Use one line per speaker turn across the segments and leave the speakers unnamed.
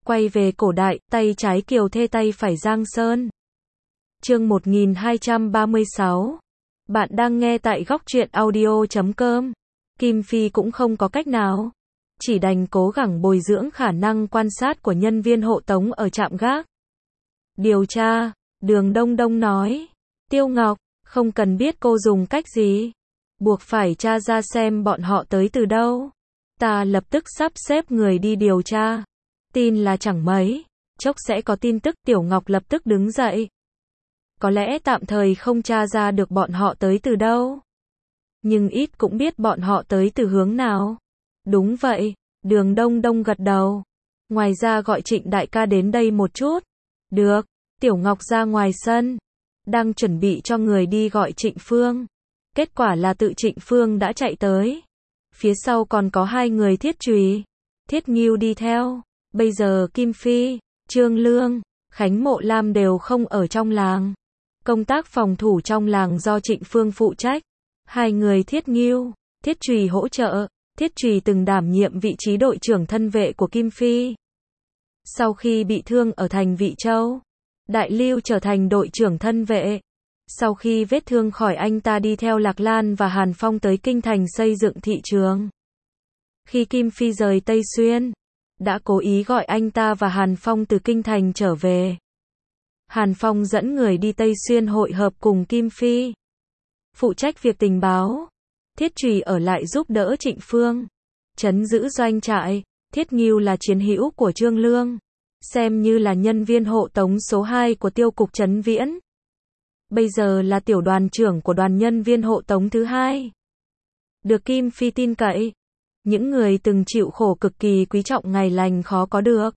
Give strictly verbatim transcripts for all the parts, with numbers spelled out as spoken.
Quay về cổ đại, tay trái Kiều Thê tay phải Giang Sơn. Chương một nghìn hai trăm ba mươi sáu. Bạn đang nghe tại góc truyện audio chấm com. Kim Phi cũng không có cách nào, chỉ đành cố gắng bồi dưỡng khả năng quan sát của nhân viên hộ tống ở trạm gác. Điều tra, Đường Đông Đông nói. Tiêu Ngọc, không cần biết cô dùng cách gì, buộc phải tra ra xem bọn họ tới từ đâu. Ta lập tức sắp xếp người đi điều tra. Tin là chẳng mấy chốc sẽ có tin tức. Tiểu Ngọc lập tức đứng dậy. Có lẽ tạm thời không tra ra được bọn họ tới từ đâu, nhưng ít cũng biết bọn họ tới từ hướng nào. Đúng vậy, Đường Đông Đông gật đầu. Ngoài ra gọi Trịnh đại ca đến đây một chút. Được. Tiểu Ngọc ra ngoài sân, đang chuẩn bị cho người đi gọi Trịnh Phương. Kết quả là tự Trịnh Phương đã chạy tới. Phía sau còn có hai người Thiết Trùy, Thiết Ngưu đi theo. Bây giờ Kim Phi, Trương Lương, Khánh Mộ Lam đều không ở trong làng. Công tác phòng thủ trong làng do Trịnh Phương phụ trách. Hai người Thiết Ngưu, Thiết Trùy hỗ trợ. Thiết Trùy từng đảm nhiệm vị trí đội trưởng thân vệ của Kim Phi. Sau khi bị thương ở thành Vị Châu, Đại Lưu trở thành đội trưởng thân vệ. Sau khi vết thương khỏi, anh ta đi theo Lạc Lan và Hàn Phong tới Kinh Thành xây dựng thị trường. Khi Kim Phi rời Tây Xuyên, đã cố ý gọi anh ta và Hàn Phong từ Kinh Thành trở về. Hàn Phong dẫn người đi Tây Xuyên hội hợp cùng Kim Phi, phụ trách việc tình báo. Thiết Trùy ở lại giúp đỡ Trịnh Phương, trấn giữ doanh trại. Thiết Ngưu là chiến hữu của Trương Lương, xem như là nhân viên hộ tống số hai của tiêu cục Trấn Viễn. Bây giờ là tiểu đoàn trưởng của đoàn nhân viên hộ tống thứ hai. Được Kim Phi tin cậy, những người từng chịu khổ cực kỳ quý trọng ngày lành khó có được.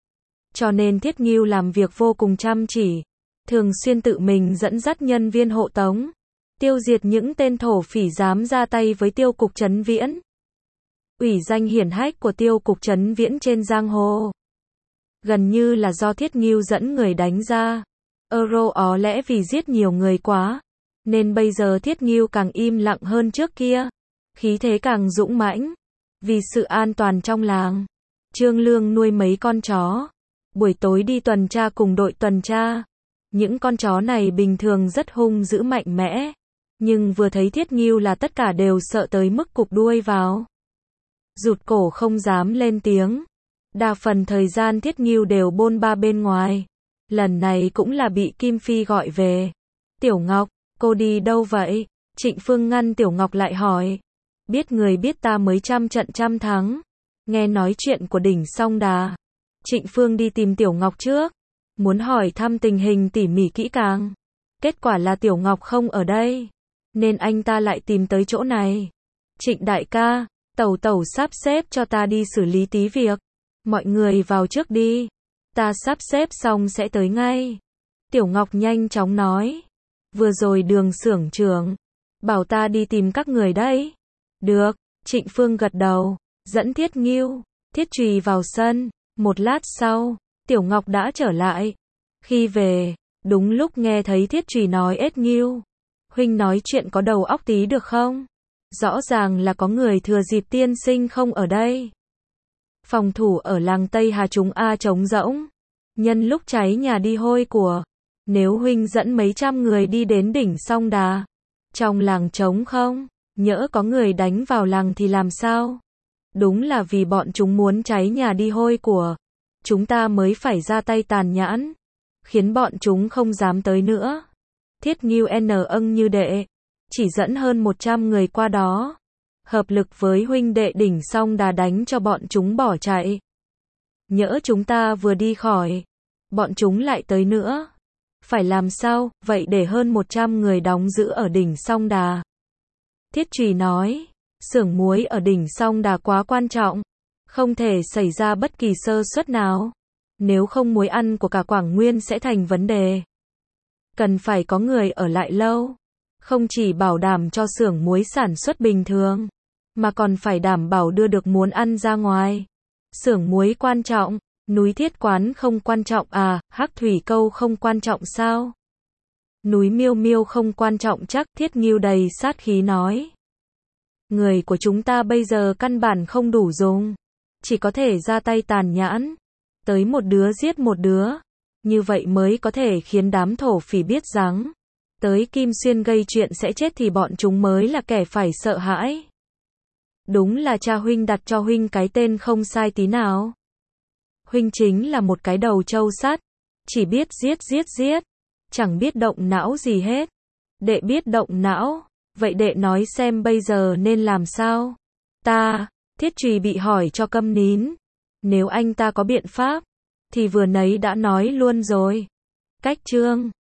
Cho nên Thiết Ngưu làm việc vô cùng chăm chỉ, thường xuyên tự mình dẫn dắt nhân viên hộ tống, tiêu diệt những tên thổ phỉ dám ra tay với tiêu cục Trấn Viễn. Ủy danh hiển hách của tiêu cục Trấn Viễn trên giang hồ, gần như là do Thiết Ngưu dẫn người đánh ra. Euro ó lẽ vì giết nhiều người quá, nên bây giờ Thiết Ngưu càng im lặng hơn trước kia, khí thế càng dũng mãnh. Vì sự an toàn trong làng, Trương Lương nuôi mấy con chó, buổi tối đi tuần tra cùng đội tuần tra. Những con chó này bình thường rất hung dữ mạnh mẽ, nhưng vừa thấy Thiết Ngưu là tất cả đều sợ tới mức cụp đuôi vào, rụt cổ không dám lên tiếng. Đa phần thời gian Thiết Ngưu đều bôn ba bên ngoài. Lần này cũng là bị Kim Phi gọi về. Tiểu Ngọc, cô đi đâu vậy? Trịnh Phương ngăn Tiểu Ngọc lại hỏi. Biết người biết ta mới trăm trận trăm thắng. Nghe nói chuyện của đỉnh Song Đà. Trịnh Phương đi tìm Tiểu Ngọc trước, muốn hỏi thăm tình hình tỉ mỉ kỹ càng. Kết quả là Tiểu Ngọc không ở đây, nên anh ta lại tìm tới chỗ này. Trịnh đại ca, Tẩu tẩu sắp xếp cho ta đi xử lý tí việc. Mọi người vào trước đi, ta sắp xếp xong sẽ tới ngay. Tiểu Ngọc nhanh chóng nói. Vừa rồi Đường xưởng trưởng bảo ta đi tìm các người đấy. Được, Trịnh Phương gật đầu, dẫn Thiết Ngưu, Thiết Trùy vào sân. Một lát sau, Tiểu Ngọc đã trở lại. Khi về, đúng lúc nghe thấy Thiết Trùy nói: Ết Ngưu, huynh nói chuyện có đầu óc tí được không? Rõ ràng là có người thừa dịp tiên sinh không ở đây. Phòng thủ ở làng Tây Hà chúng A trống rỗng, nhân lúc cháy nhà đi hôi của. Nếu huynh dẫn mấy trăm người đi đến đỉnh Song Đà, trong làng trống không, nhỡ có người đánh vào làng thì làm sao? Đúng là vì bọn chúng muốn cháy nhà đi hôi của, chúng ta mới phải ra tay tàn nhẫn, khiến bọn chúng không dám tới nữa. Thiết Ngưu n âng như đệ, chỉ dẫn hơn một trăm người qua đó, hợp lực với huynh đệ đỉnh Song Đà đánh cho bọn chúng bỏ chạy. Nhỡ chúng ta vừa đi khỏi, bọn chúng lại tới nữa. Phải làm sao, vậy để hơn một trăm người đóng giữ ở đỉnh Song Đà. Thiết Trùy nói, xưởng muối ở đỉnh Song Đà quá quan trọng, không thể xảy ra bất kỳ sơ suất nào. Nếu không muối ăn của cả Quảng Nguyên sẽ thành vấn đề. Cần phải có người ở lại lâu, không chỉ bảo đảm cho xưởng muối sản xuất bình thường, mà còn phải đảm bảo đưa được muối ăn ra ngoài. Xưởng muối quan trọng, núi Thiết Quán không quan trọng à? Hắc Thủy Câu không quan trọng sao? Núi Miêu Miêu không quan trọng chắc? Thiết Ngưu đầy sát khí nói. Người của chúng ta bây giờ căn bản không đủ dùng, chỉ có thể ra tay tàn nhẫn. tới một đứa giết một đứa. Như vậy mới có thể khiến đám thổ phỉ biết rằng, tới Kim Xuyên gây chuyện sẽ chết thì bọn chúng mới là kẻ phải sợ hãi. Đúng là cha huynh đặt cho huynh cái tên không sai tí nào. Huynh chính là một cái đầu trâu sắt, chỉ biết giết giết giết, chẳng biết động não gì hết. Đệ biết động não, vậy đệ nói xem bây giờ nên làm sao? Ta, Thiết Trùy bị hỏi cho câm nín. Nếu anh ta có biện pháp, thì vừa nấy đã nói luôn rồi. Cách chương